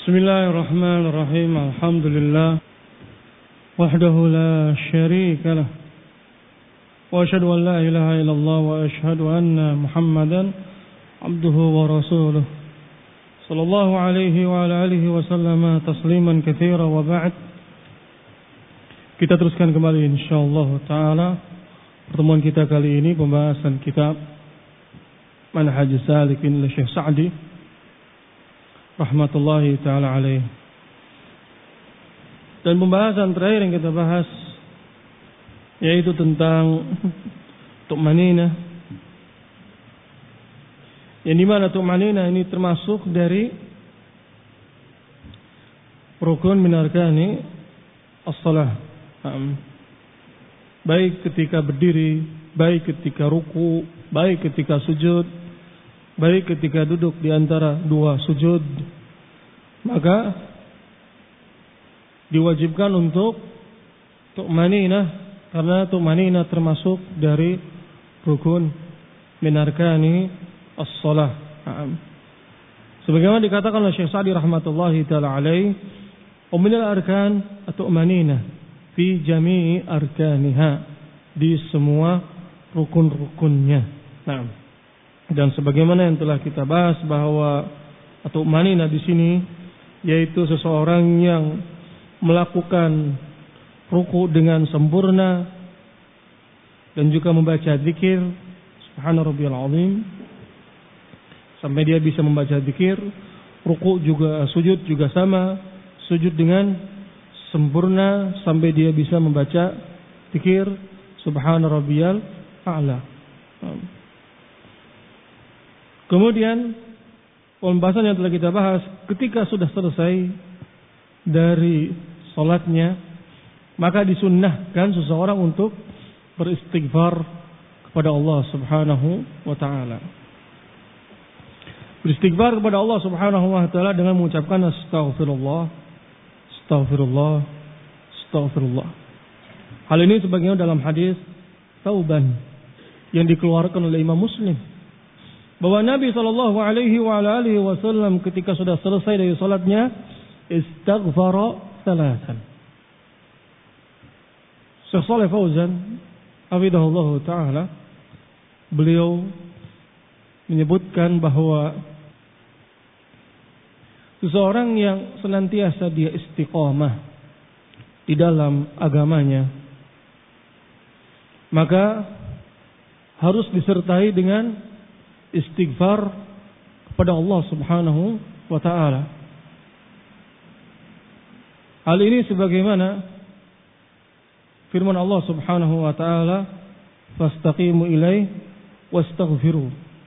Bismillahirrahmanirrahim. Alhamdulillah wahdahu la syarika lah. Wa asyhadu an la ilaha illallah wa asyhadu anna Muhammadan abduhu wa rasuluh. Sallallahu alaihi wa ala alihi wa sallama tasliman katsira wa ba'd. Kita teruskan kembali insyaallah taala pertemuan kita kali ini, pembahasan kitab Manhajus Salikin oleh Syekh Sa'di rahmatullahi ta'ala alaih. Dan pembahasan terakhir yang kita bahas yaitu tentang tu'maninah, yang dimana tu'maninah ini termasuk dari rukun min arkani as-salah. Baik ketika berdiri, baik ketika ruku, baik ketika sujud, baik ketika duduk di antara dua sujud, maka diwajibkan untuk tu'maninah, karena tu'maninah termasuk dari rukun min arkani as-salah. Sebagaimana dikatakan oleh Syekh Sa'di rahmatullahi ta'ala alaih, wa min al-arkan at-tu'maninah fi jami'i arkaniha, di semua rukun-rukunnya. Dan sebagaimana yang telah kita bahas bahwa atau tu'maninah di sini yaitu seseorang yang melakukan ruku dengan sempurna dan juga membaca zikir subhana rabbiyal azim sampai dia bisa membaca zikir, ruku juga, sujud juga sama, sujud dengan sempurna sampai dia bisa membaca zikir subhana rabbiyal a'la. Kemudian pembahasan yang telah kita bahas, ketika sudah selesai dari salatnya, maka disunnahkan seseorang untuk beristighfar kepada Allah Subhanahu wa taala. Beristighfar kepada Allah Subhanahu wa taala dengan mengucapkan astaghfirullah, astaghfirullah, astaghfirullah. Hal ini sebagaimana dalam hadis Tauban yang dikeluarkan oleh Imam Muslim, bahwa Nabi sallallahu alaihi wasallam ketika sudah selesai dari salatnya istaghfara thalathan. Syekh Shalih Fauzan hafizahullah taala, beliau menyebutkan bahwa seseorang yang senantiasa dia istiqamah di dalam agamanya, maka harus disertai dengan istighfar kepada Allah Subhanahu wa taala. Hal ini sebagaimana firman Allah Subhanahu wa taala, fastaqimu ilaihi wastaghfiru.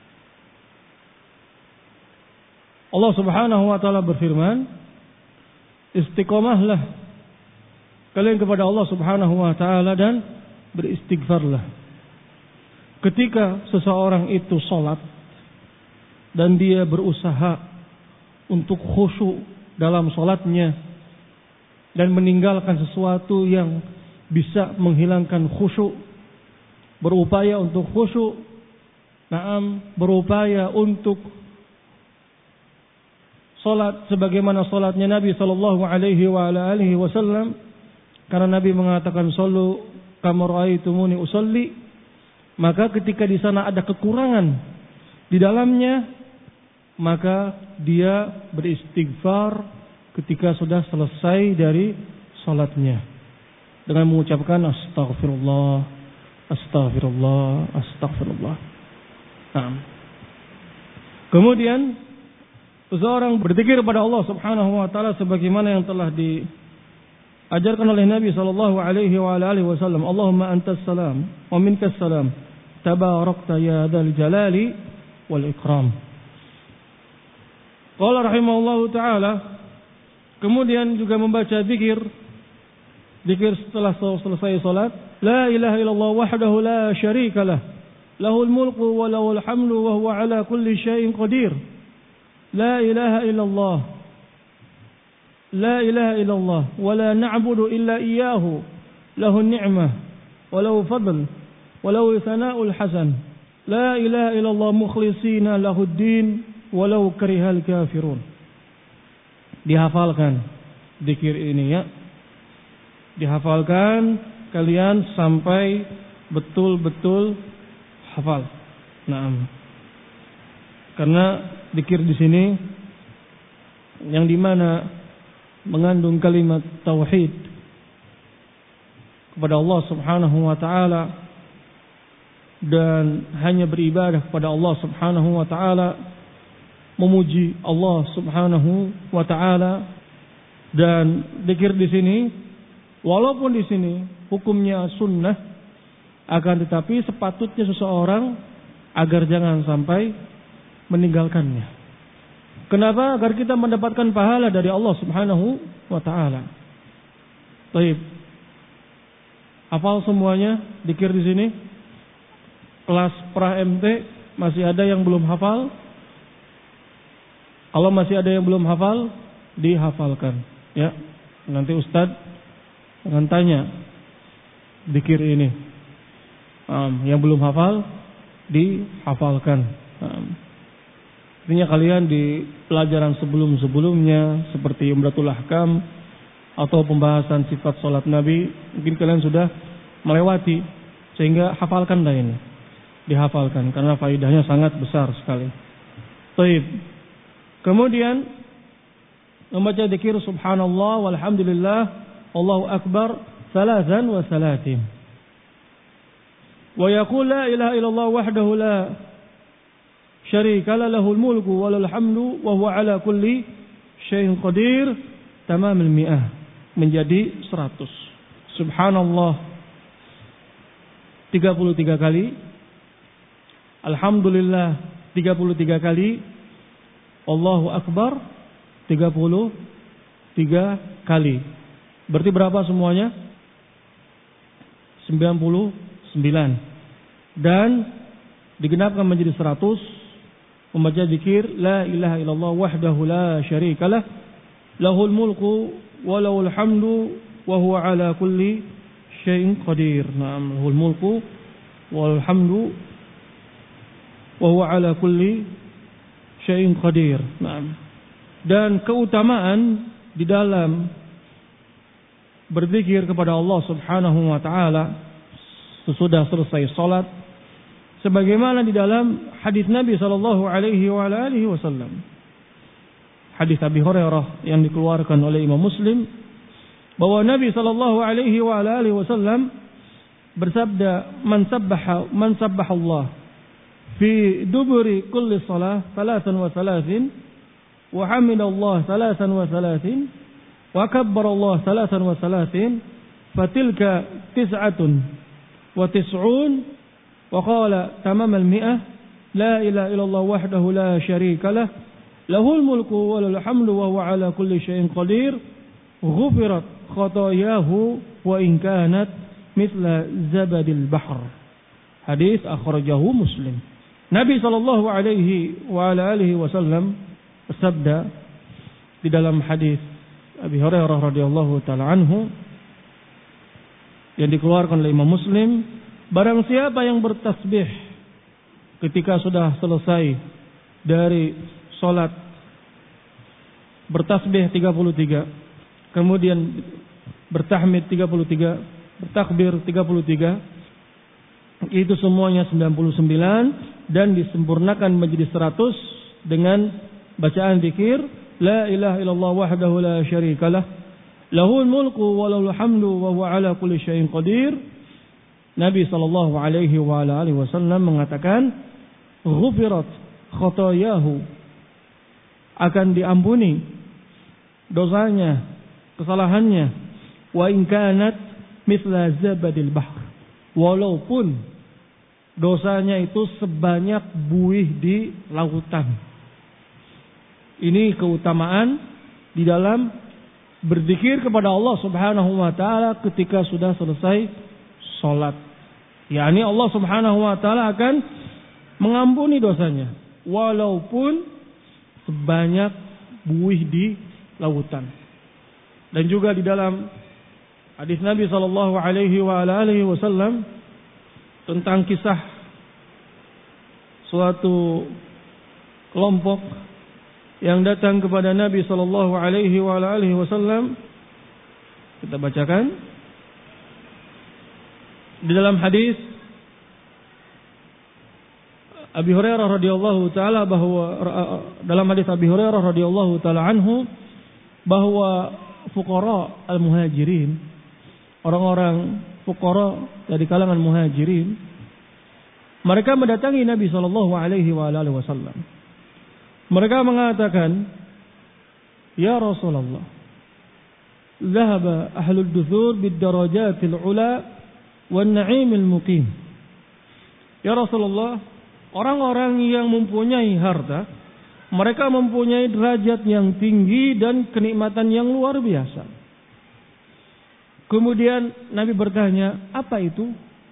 Allah Subhanahu wa taala berfirman, istiqamahlah kalian kepada Allah Subhanahu wa taala dan beristighfarlah. Ketika seseorang itu sholat dan dia berusaha untuk khusyuk dalam sholatnya dan meninggalkan sesuatu yang bisa menghilangkan khusyuk, berupaya untuk khusyuk, berupaya untuk sholat sebagaimana sholatnya Nabi sallallahu alaihi wasallam, karena Nabi mengatakan shollu kama ra'aitumuni usolli. Maka ketika di sana ada kekurangan di dalamnya, maka dia beristighfar ketika sudah selesai dari salatnya dengan mengucapkan astaghfirullah, astaghfirullah, astaghfirullah. Kemudian seseorang berzikir kepada Allah Subhanahu wa taala sebagaimana yang telah diajarkan oleh Nabi sallallahu alaihi wasallam, Allahumma antas salam wa minkas salam, tabarakta ya dzal jalali wal ikram. Qala rahimahullahu taala, kemudian juga membaca zikir setelah selesai salat, la ilaha illallah wahdahu la syarika lah, lahul mulku wa lahul hamdu wa huwa ala kulli syai'in qadir. La ilaha illallah, la ilaha illallah wa la na'budu illa iyyahu, lahu ni'mah wa lahu fadl walau sana'ul hasan, la ilaha illallah mukhlishina lahuddin walau karihal kafirun. dihafalkan zikir ini ya. Dihafalkan kalian sampai betul-betul hafal. Naam. Karena zikir di sini yang dimana mengandung kalimat tauhid kepada Allah Subhanahu wa taala dan hanya beribadah kepada Allah Subhanahu wa taala, memuji Allah Subhanahu wa taala. Dan zikir di sini walaupun di sini hukumnya sunnah, akan tetapi sepatutnya seseorang agar jangan sampai meninggalkannya. Kenapa? Agar kita mendapatkan pahala dari Allah Subhanahu wa taala. Baik. Hafal semuanya zikir di sini? Kelas pra MT masih ada yang belum hafal? Kalau masih ada yang belum hafal, dihafalkan ya. Nanti Ustadz akan tanya zikir ini. Yang belum hafal dihafalkan. Artinya kalian di pelajaran sebelum-sebelumnya seperti Umratul Ahkam atau pembahasan sifat salat Nabi, mungkin kalian sudah melewati, sehingga hafalkan dah ini. Dihafalkan karena faedahnya sangat besar sekali. Baik. Kemudian membaca zikir subhanallah walhamdulillah Allahu akbar salasan wa salatin. Wa yaqul la ilaha illallah wahdahu la syarika lahul mulku wa lahul hamdu wa huwa ala kulli syai'in qadir tamamul mi'ah, menjadi 100. Subhanallah 33 kali, alhamdulillah 33 kali, Allahu akbar 33 kali. Berarti berapa semuanya? 99. Dan digenapkan menjadi 100 membaca zikir la ilaha illallah wahdahu la syarikalah lahul mulku wa lahul hamdu wa huwa ala kulli syai'in qadir. Naam, lahul mulku wal hamdu wa huwa ala kulli syai'in qadir. Naam. Dan keutamaan di dalam berzikir kepada Allah Subhanahu wa taala sesudah selesai salat, sebagaimana di dalam hadis Nabi sallallahu alaihi wasallam. Hadis Abi Hurairah yang dikeluarkan oleh Imam Muslim, bahwa Nabi sallallahu alaihi wasallam bersabda, man sabbaha Allah fi duburi kulli salah 33 wa hamidallah 33 wa kabbarallah 33 fatilka 99 wa qala tamam al-mi'ah la ilaha illallah wahdahu la syarika lah lahul mulku wa lahul hamdu wa huwa ala kulli syai'in qadir ghufirat khatayahu wa in kanat mithla zabadil bahr. Hadis akhrajahu Muslim. Nabi sallallahu alaihi wasallam bersabda di dalam hadis Abi Hurairah radhiyallahu taala anhu yang dikeluarkan oleh Imam Muslim, barang siapa yang bertasbih ketika sudah selesai dari salat, bertasbih 33, kemudian bertahmid 33, bertakbir 33, itu semuanya 99 dan disempurnakan menjadi 100 dengan bacaan zikir la ilaha illallah wahdahu la syarikalah lahul mulku wa lahul hamdu wa huwa ala kulli syai'in qadir. Nabi sallallahu alaihi wasallam mengatakan ghufirat khotoyahu, akan diampuni dosanya, kesalahannya, wa in kanat mithla zabadil bahr, walaupun dosanya itu sebanyak buih di lautan. Ini keutamaan di dalam berzikir kepada Allah Subhanahu wa taala ketika sudah selesai salat. yakni Allah Subhanahu wa taala akan mengampuni dosanya walaupun sebanyak buih di lautan. Dan juga di dalam hadis Nabi sallallahu alaihi wasallam tentang kisah suatu kelompok yang datang kepada Nabi sallallahu alaihi wasallam. Kita bacakan di dalam hadis Abi Hurairah radhiyallahu taala bahwa dalam hadis Abi Hurairah radhiyallahu taala anhu bahwa fuqara al-muhajirin, orang-orang fuqara dari kalangan muhajirin, mereka mendatangi Nabi sallallahu alaihi wasallam. Mereka mengatakan, "Ya Rasulullah, dhahaba ahlud duthur bid darajatil ula wan na'imil muqim." Ya Rasulullah, orang-orang yang mempunyai harta, mereka mempunyai derajat yang tinggi dan kenikmatan yang luar biasa. Kemudian Nabi bertanya, apa itu?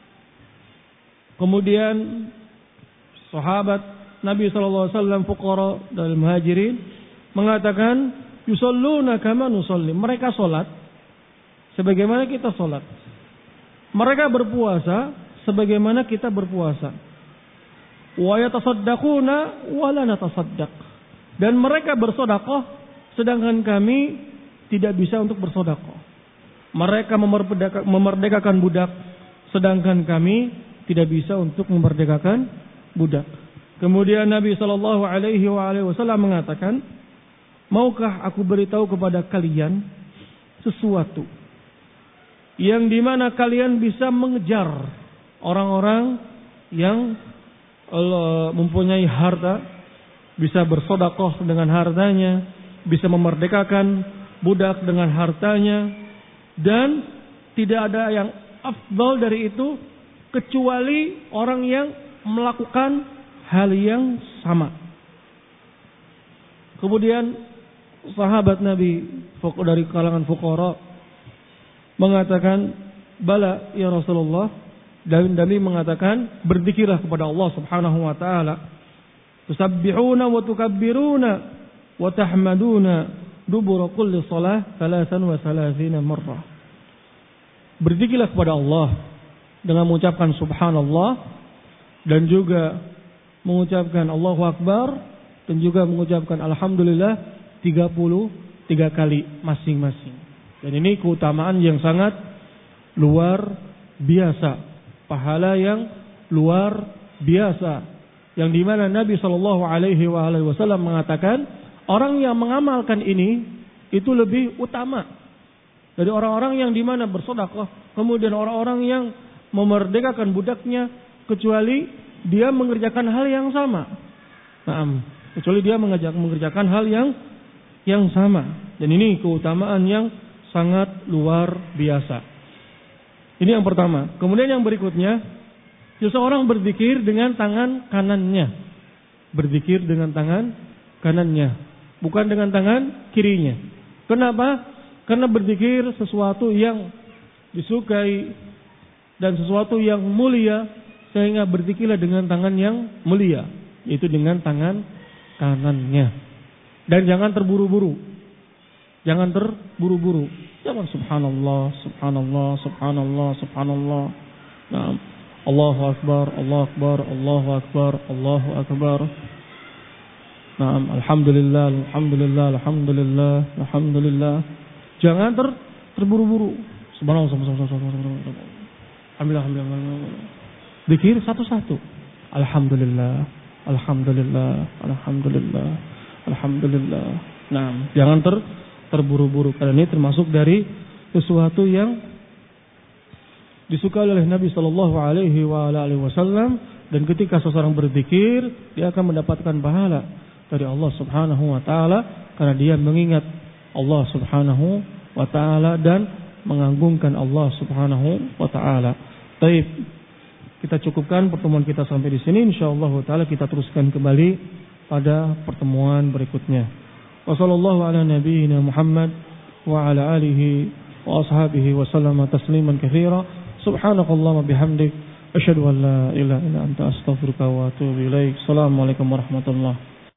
Kemudian sahabat Nabi SAW fuqara dari muhajirin mengatakan, yusalluna kama nusalli. Mereka solat sebagaimana kita solat. Mereka berpuasa sebagaimana kita berpuasa. Wa yatasaddaquna wa la natasaddaq. Dan mereka bersedekah sedangkan kami tidak bisa untuk bersedekah. Mereka memerdekakan budak sedangkan kami tidak bisa untuk memerdekakan budak. Kemudian Nabi sallallahu alaihi wasallam mengatakan, maukah aku beritahu kepada kalian sesuatu yang dimana kalian bisa mengejar orang-orang yang mempunyai harta, bisa bersedekah dengan hartanya, bisa memerdekakan budak dengan hartanya, dan tidak ada yang afdal dari itu kecuali orang yang melakukan hal yang sama. Kemudian sahabat Nabi dari kalangan fuqara mengatakan, bala ya Rasulullah. Dan Nabi mengatakan, berzikirlah kepada Allah Subhanahu wa taala. Tusabbihuna wa tukabbiruna wa tahmaduna dubura kulli shalah 33 marrah. Berzikirlah kepada Allah dengan mengucapkan subhanallah dan juga mengucapkan Allahu Akbar dan juga mengucapkan alhamdulillah 33 kali masing-masing. Dan ini keutamaan yang sangat luar biasa. Pahala yang luar biasa, yang dimana Nabi Shallallahu Alaihi Wasallam mengatakan orang yang mengamalkan ini itu lebih utama dari orang-orang yang dimana bersedekah, kemudian orang-orang yang memerdekakan budaknya, kecuali dia mengerjakan hal yang sama. Kecuali dia mengerjakan hal yang sama. Dan ini keutamaan yang sangat luar biasa. Ini yang pertama. Kemudian yang berikutnya, seseorang berzikir dengan tangan kanannya. Berzikir dengan tangan kanannya, bukan dengan tangan kirinya. Kenapa? Karena berzikir sesuatu yang disukai dan sesuatu yang mulia, sehingga berzikirlah dengan tangan yang mulia, yaitu dengan tangan kanannya. Dan jangan terburu-buru. Jangan terburu-buru. Jangan subhanallah, subhanallah, subhanallah, subhanallah. Nah, Allahu Akbar, Allahu Akbar, Allahu Akbar, Allahu Akbar. Nah, alhamdulillah, alhamdulillah, alhamdulillah, alhamdulillah. Jangan terburu-buru. Subhanallah, subhanallah. Alhamdulillah. Zikir satu-satu. Alhamdulillah, alhamdulillah, alhamdulillah, alhamdulillah. Nah, jangan terburu-buru, karena ini termasuk dari sesuatu yang disukai oleh Nabi Shallallahu Alaihi Wasallam. Dan ketika seseorang berzikir, dia akan mendapatkan pahala dari Allah Subhanahu Wa Taala, karena dia mengingat Allah Subhanahu Wa Taala dan mengagungkan Allah Subhanahu Wa Taala. Baik, kita cukupkan pertemuan kita sampai di sini. Insyaallah Taala kita teruskan kembali pada pertemuan berikutnya. Wassallallahu ala nabiyyina Muhammad wa ala alihi wa ashabihi wa sallama tasliman katsira. Subhanakallahumma bihamdik asyhadu an la ilaha illa anta astaghfiruka wa atubu ilaik. Assalamualaikum warahmatullahi